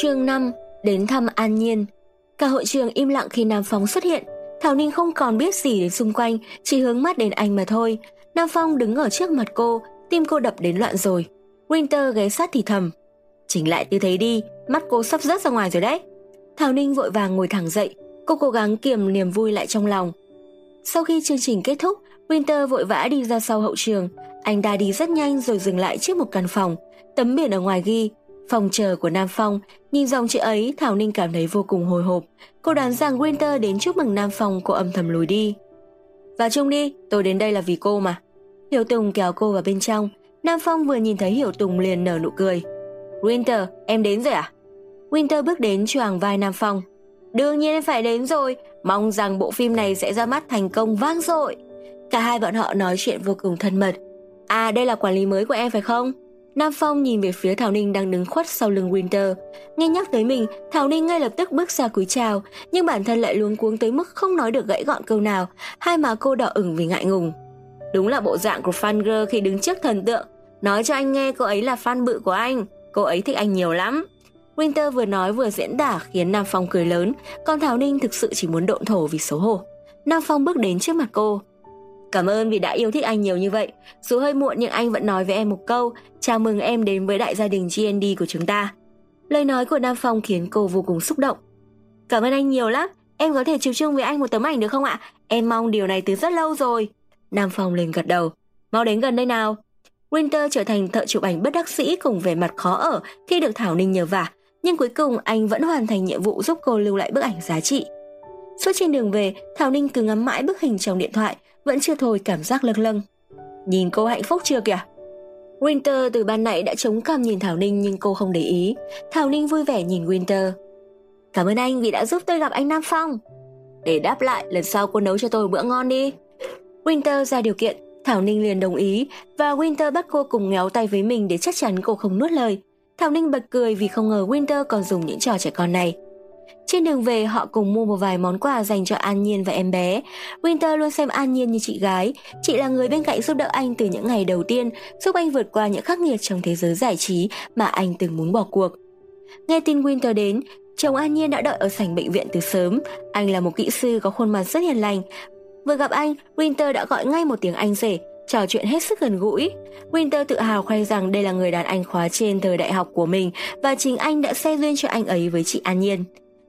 Chương 5. Đến thăm An Nhiên. Cả hội trường im lặng khi Nam Phong xuất hiện. Thảo Ninh không còn biết gì đến xung quanh, chỉ hướng mắt đến anh mà thôi. Nam Phong đứng ở trước mặt cô, tim cô đập đến loạn rồi. Winter ghé sát thì thầm: chỉnh lại tư thế đi, mắt cô sắp rớt ra ngoài rồi đấy. Thảo Ninh vội vàng ngồi thẳng dậy, cô cố gắng kiềm niềm vui lại trong lòng. Sau khi chương trình kết thúc, Winter vội vã đi ra sau hậu trường. Anh ta đi rất nhanh rồi dừng lại trước một căn phòng. Tấm biển ở ngoài ghi phòng chờ của Nam Phong. Nhìn dòng chữ ấy, Thảo Ninh cảm thấy vô cùng hồi hộp. Cô đoán rằng Winter đến chúc mừng Nam Phong, cô âm thầm lùi đi. Vào chung đi, tôi đến đây là vì cô mà. Hiểu Tùng kéo cô vào bên trong. Nam Phong vừa nhìn thấy Hiểu Tùng liền nở nụ cười. Winter, em đến rồi à? Winter bước đến choàng vai Nam Phong. Đương nhiên em phải đến rồi, mong rằng bộ phim này sẽ ra mắt thành công vang dội. Cả hai bọn họ nói chuyện vô cùng thân mật. À, đây là quản lý mới của em phải không? Nam Phong nhìn về phía Thảo Ninh đang đứng khuất sau lưng Winter. Nghe nhắc tới mình, Thảo Ninh ngay lập tức bước ra cúi chào, nhưng bản thân lại luống cuống tới mức không nói được gãy gọn câu nào. Hai má cô đỏ ửng vì ngại ngùng. Đúng là bộ dạng của fan girl khi đứng trước thần tượng. Nói cho anh nghe cô ấy là fan bự của anh. Cô ấy thích anh nhiều lắm. Winter vừa nói vừa diễn tả khiến Nam Phong cười lớn, còn Thảo Ninh thực sự chỉ muốn độn thổ vì xấu hổ. Nam Phong bước đến trước mặt cô. Cảm ơn vì đã yêu thích anh nhiều như vậy. Dù hơi muộn nhưng anh vẫn nói với em một câu: chào mừng em đến với đại gia đình GND của chúng ta. Lời nói của Nam Phong khiến cô vô cùng xúc động. Cảm ơn anh nhiều lắm. Em có thể chụp chung với anh một tấm ảnh được không ạ? Em mong điều này từ rất lâu rồi. Nam Phong liền gật đầu. Mau đến gần đây nào. Winter trở thành thợ chụp ảnh bất đắc dĩ cùng vẻ mặt khó ở khi được Thảo Ninh nhờ vả, nhưng cuối cùng anh vẫn hoàn thành nhiệm vụ giúp cô lưu lại bức ảnh giá trị. Suốt trên đường về, Thảo Ninh cứ ngắm mãi bức hình trong điện thoại, vẫn chưa thôi cảm giác lâng lâng. Nhìn cô hạnh phúc chưa kìa. Winter từ ban nãy đã chống cằm nhìn Thảo Ninh nhưng cô không để ý. Thảo Ninh vui vẻ nhìn Winter. Cảm ơn anh vì đã giúp tôi gặp anh Nam Phong. Để đáp lại, lần sau cô nấu cho tôi một bữa ngon đi. Winter ra điều kiện, Thảo Ninh liền đồng ý và Winter bắt cô cùng nhéo tay với mình để chắc chắn cô không nuốt lời. Thảo Ninh bật cười vì không ngờ Winter còn dùng những trò trẻ con này. Trên đường về họ cùng mua một vài món quà dành cho An Nhiên và em bé. Winter luôn xem An Nhiên như chị gái. Chị là người bên cạnh giúp đỡ anh từ những ngày đầu tiên, giúp anh vượt qua những khắc nghiệt trong thế giới giải trí mà anh từng muốn bỏ cuộc. Nghe tin Winter đến, chồng An Nhiên đã đợi ở sảnh bệnh viện từ sớm. Anh là một kỹ sư có khuôn mặt rất hiền lành. Vừa gặp anh, Winter đã gọi ngay một tiếng anh rể, trò chuyện hết sức gần gũi. Winter tự hào khoe rằng đây là người đàn anh khóa trên thời đại học của mình và chính anh đã xe duyên cho anh ấy với chị An Nhiên.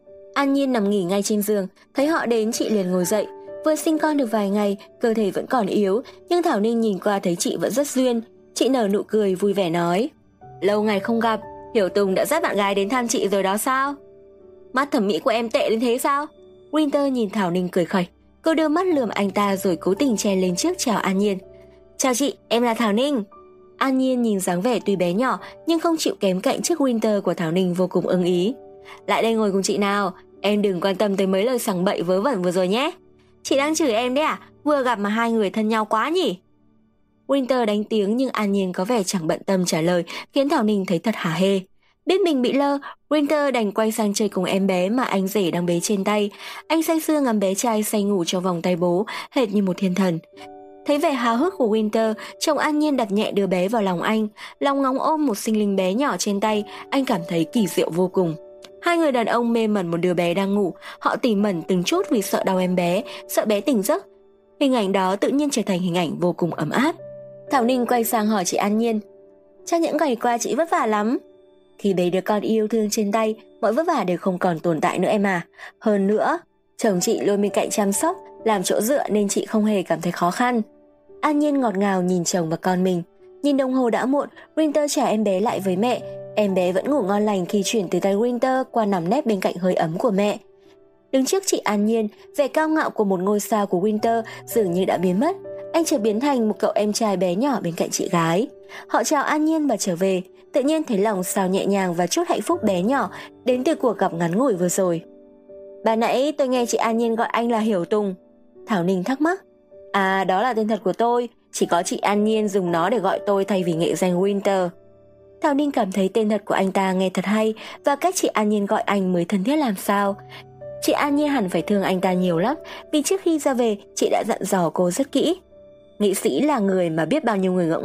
An Nhiên nằm nghỉ ngay trên giường, thấy họ đến chị liền ngồi dậy. Vừa sinh con được vài ngày, cơ thể vẫn còn yếu, nhưng Thảo Ninh nhìn qua thấy chị vẫn rất duyên. Chị nở nụ cười vui vẻ nói: lâu ngày không gặp, Hiểu Tùng đã dắt bạn gái đến thăm chị rồi đó sao? Mắt thẩm mỹ của em tệ đến thế sao? Winter nhìn Thảo Ninh cười khẩy. Cô đưa mắt lườm anh ta rồi cố tình chen lên trước chào An Nhiên. Chào chị, em là Thảo Ninh. An Nhiên nhìn dáng vẻ tuy bé nhỏ nhưng không chịu kém cạnh trước Winter của Thảo Ninh vô cùng ưng ý. Lại đây ngồi cùng chị nào, em đừng quan tâm tới mấy lời sằng bậy vớ vẩn vừa rồi nhé. Chị đang chửi em đấy à? Vừa gặp mà hai người thân nhau quá nhỉ? Winter đánh tiếng nhưng An Nhiên có vẻ chẳng bận tâm trả lời, khiến Thảo Ninh thấy thật hả hê. Biết mình bị lơ, Winter đành quay sang chơi cùng em bé mà anh rể đang bế trên tay. Anh say sưa ngắm bé trai say ngủ trong vòng tay bố, hệt như một thiên thần. Thấy vẻ háo hức của Winter, chồng An Nhiên đặt nhẹ đứa bé vào lòng anh, lòng ngóng ôm một sinh linh bé nhỏ trên tay, anh cảm thấy kỳ diệu vô cùng. Hai người đàn ông mê mẩn một đứa bé đang ngủ, họ tỉ mẩn từng chút vì sợ đau em bé, sợ bé tỉnh giấc. Hình ảnh đó tự nhiên trở thành hình ảnh vô cùng ấm áp. Thảo Ninh quay sang hỏi chị An Nhiên: chắc những ngày qua chị vất vả lắm. Khi bế đứa con yêu thương trên tay, mọi vất vả đều không còn tồn tại nữa em à. Hơn nữa, chồng chị luôn bên cạnh chăm sóc, làm chỗ dựa nên chị không hề cảm thấy khó khăn. An Nhiên ngọt ngào nhìn chồng và con mình. Nhìn đồng hồ đã muộn, Winter trả em bé lại với mẹ. Em bé vẫn ngủ ngon lành khi chuyển từ tay Winter qua nằm nép bên cạnh hơi ấm của mẹ. Đứng trước chị An Nhiên, vẻ cao ngạo của một ngôi sao của Winter dường như đã biến mất. Anh trở biến thành một cậu em trai bé nhỏ bên cạnh chị gái. Họ chào An Nhiên và trở về, tự nhiên thấy lòng sao nhẹ nhàng và chút hạnh phúc bé nhỏ đến từ cuộc gặp ngắn ngủi vừa rồi. Bà nãy tôi nghe chị An Nhiên gọi anh là Hiểu Tùng. Thảo Ninh thắc mắc. À, đó là tên thật của tôi, chỉ có chị An Nhiên dùng nó để gọi tôi thay vì nghệ danh Winter. Thảo Ninh cảm thấy tên thật của anh ta nghe thật hay và cách chị An Nhiên gọi anh mới thân thiết làm sao. Chị An Nhiên hẳn phải thương anh ta nhiều lắm vì trước khi ra về chị đã dặn dò cô rất kỹ. Nghệ sĩ là người mà biết bao nhiêu người ngưỡng mộ,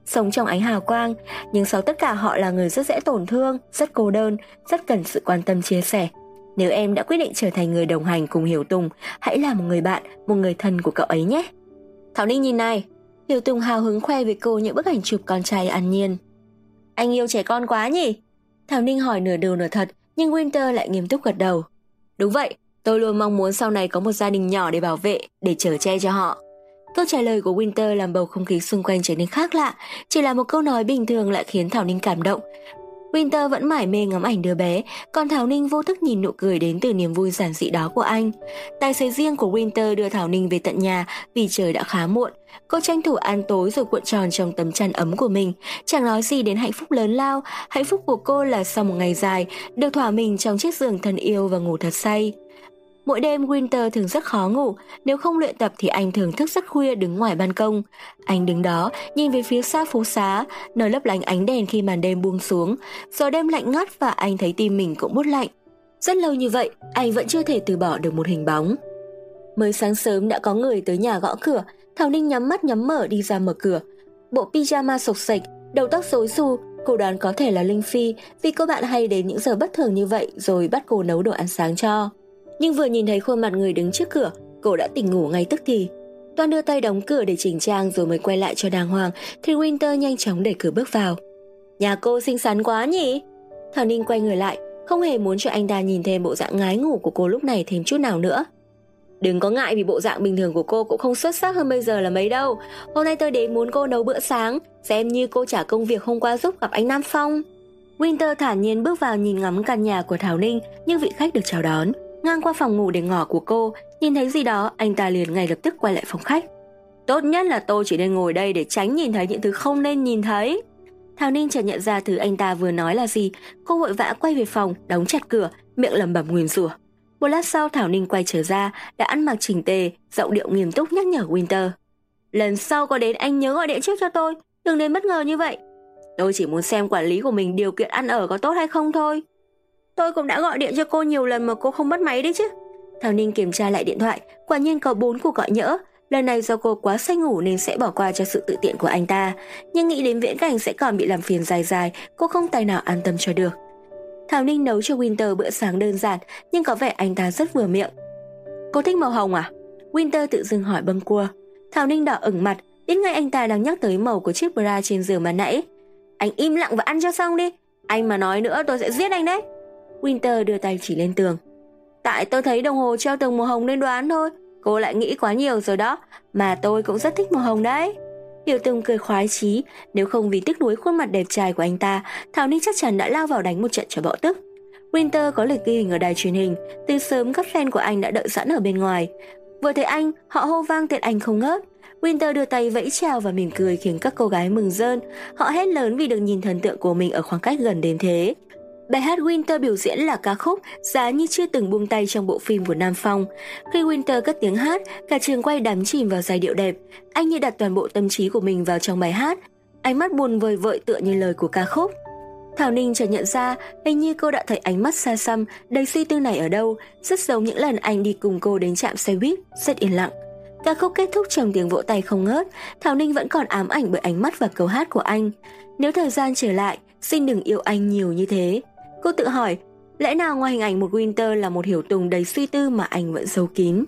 sống trong ánh hào quang, nhưng sau tất cả họ là người rất dễ tổn thương, rất cô đơn, rất cần sự quan tâm chia sẻ. Nếu em đã quyết định trở thành người đồng hành cùng Hiểu Tùng, hãy là một người bạn, một người thân của cậu ấy nhé. Thảo Ninh nhìn này, Hiểu Tùng hào hứng khoe với cô những bức ảnh chụp con trai an nhiên. Anh yêu trẻ con quá nhỉ? Thảo Ninh hỏi nửa đùa nửa thật, nhưng Winter lại nghiêm túc gật đầu. Đúng vậy, tôi luôn mong muốn sau này có một gia đình nhỏ để bảo vệ, để chở che cho họ. Câu trả lời của Winter làm bầu không khí xung quanh trở nên khác lạ, chỉ là một câu nói bình thường lại khiến Thảo Ninh cảm động. Winter vẫn mải mê ngắm ảnh đứa bé, còn Thảo Ninh vô thức nhìn nụ cười đến từ niềm vui giản dị đó của anh. Tài xế riêng của Winter đưa Thảo Ninh về tận nhà vì trời đã khá muộn. Cô tranh thủ ăn tối rồi cuộn tròn trong tấm chăn ấm của mình, chẳng nói gì đến hạnh phúc lớn lao. Hạnh phúc của cô là sau một ngày dài, được thỏa mình trong chiếc giường thân yêu và ngủ thật say. Mỗi đêm Winter thường rất khó ngủ, nếu không luyện tập thì anh thường thức rất khuya đứng ngoài ban công. Anh đứng đó, nhìn về phía xa phố xá, nơi lấp lánh ánh đèn khi màn đêm buông xuống. Gió đêm lạnh ngắt và anh thấy tim mình cũng buốt lạnh. Rất lâu như vậy, anh vẫn chưa thể từ bỏ được một hình bóng. Mới sáng sớm đã có người tới nhà gõ cửa, Thảo Ninh nhắm mắt nhắm mở đi ra mở cửa. Bộ pyjama xộc xệch, đầu tóc rối xù, cô đoán có thể là Linh Phi vì cô bạn hay đến những giờ bất thường như vậy rồi bắt cô nấu đồ ăn sáng cho. Nhưng vừa nhìn thấy khuôn mặt người đứng trước cửa, cô đã tỉnh ngủ ngay tức thì. Toan đưa tay đóng cửa để chỉnh trang rồi mới quay lại cho đàng hoàng, thì Winter nhanh chóng đẩy cửa bước vào. Nhà cô xinh xắn quá nhỉ? Thảo Ninh quay người lại, không hề muốn cho anh ta nhìn thêm bộ dạng ngái ngủ của cô lúc này thêm chút nào nữa. Đừng có ngại vì bộ dạng bình thường của cô cũng không xuất sắc hơn bây giờ là mấy đâu. Hôm nay tôi đến muốn cô nấu bữa sáng, xem như cô trả công việc hôm qua giúp gặp anh Nam Phong. Winter thản nhiên bước vào nhìn ngắm căn nhà của Thảo Ninh như vị khách được chào đón. Ngang qua phòng ngủ để ngỏ của cô, nhìn thấy gì đó, anh ta liền ngay lập tức quay lại phòng khách. Tốt nhất là tôi chỉ nên ngồi đây để tránh nhìn thấy những thứ không nên nhìn thấy. Thảo Ninh chợt nhận ra thứ anh ta vừa nói là gì, cô vội vã quay về phòng, đóng chặt cửa, miệng lẩm bẩm nguyền rủa. Một lát sau Thảo Ninh quay trở ra, đã ăn mặc chỉnh tề, giọng điệu nghiêm túc nhắc nhở Winter. Lần sau có đến anh nhớ gọi điện trước cho tôi, đừng đến bất ngờ như vậy. Tôi chỉ muốn xem quản lý của mình điều kiện ăn ở có tốt hay không thôi. Tôi cũng đã gọi điện cho cô nhiều lần mà cô không bắt máy đấy chứ. Thảo Ninh kiểm tra lại điện thoại, quả nhiên có 4 cuộc gọi nhỡ. Lần này do cô quá say ngủ nên sẽ bỏ qua cho sự tự tiện của anh ta. Nhưng nghĩ đến viễn cảnh sẽ còn bị làm phiền dài dài, cô không tài nào an tâm cho được. Thảo Ninh nấu cho Winter bữa sáng đơn giản, nhưng có vẻ anh ta rất vừa miệng. Cô thích màu hồng à? Winter tự dưng hỏi bâng quơ. Thảo Ninh đỏ ửng mặt, biết ngay anh ta đang nhắc tới màu của chiếc bra trên giường mà nãy. Anh im lặng và ăn cho xong đi. Anh mà nói nữa tôi sẽ giết anh đấy. Winter đưa tay chỉ lên tường. Tại tôi thấy đồng hồ treo tường màu hồng nên đoán thôi. Cô lại nghĩ quá nhiều rồi đó. Mà tôi cũng rất thích màu hồng đấy. Hiểu Tùng cười khoái chí. Nếu không vì tiếc nuối khuôn mặt đẹp trai của anh ta, Thảo Ninh chắc chắn đã lao vào đánh một trận cho bỏ tức. Winter có lịch ghi hình ở đài truyền hình. Từ sớm các fan của anh đã đợi sẵn ở bên ngoài. Vừa thấy anh, họ hô vang tên anh không ngớt. Winter đưa tay vẫy chào và mỉm cười khiến các cô gái mừng rơn. Họ hét lớn vì được nhìn thần tượng của mình ở khoảng cách gần đến thế. Bài hát Winter biểu diễn là ca khúc Giá như chưa từng buông tay trong bộ phim của Nam Phong. Khi Winter cất tiếng hát, cả trường quay đắm chìm vào giai điệu đẹp. Anh như đặt toàn bộ tâm trí của mình vào trong bài hát. Ánh mắt buồn vời vợi tựa như lời của ca khúc. Thảo Ninh chợt nhận ra, hình như cô đã thấy ánh mắt xa xăm, đầy suy tư này ở đâu, rất giống những lần anh đi cùng cô đến trạm xe buýt, rất yên lặng. Ca khúc kết thúc trong tiếng vỗ tay không ngớt, Thảo Ninh vẫn còn ám ảnh bởi ánh mắt và câu hát của anh. Nếu thời gian trở lại, xin đừng yêu anh nhiều như thế. Cô tự hỏi, lẽ nào ngoài hình ảnh một Winter là một Hiểu Tùng đầy suy tư mà anh vẫn giấu kín?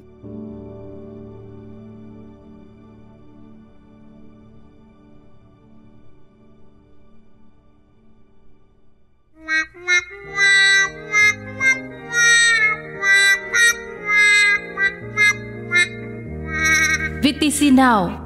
VTC Now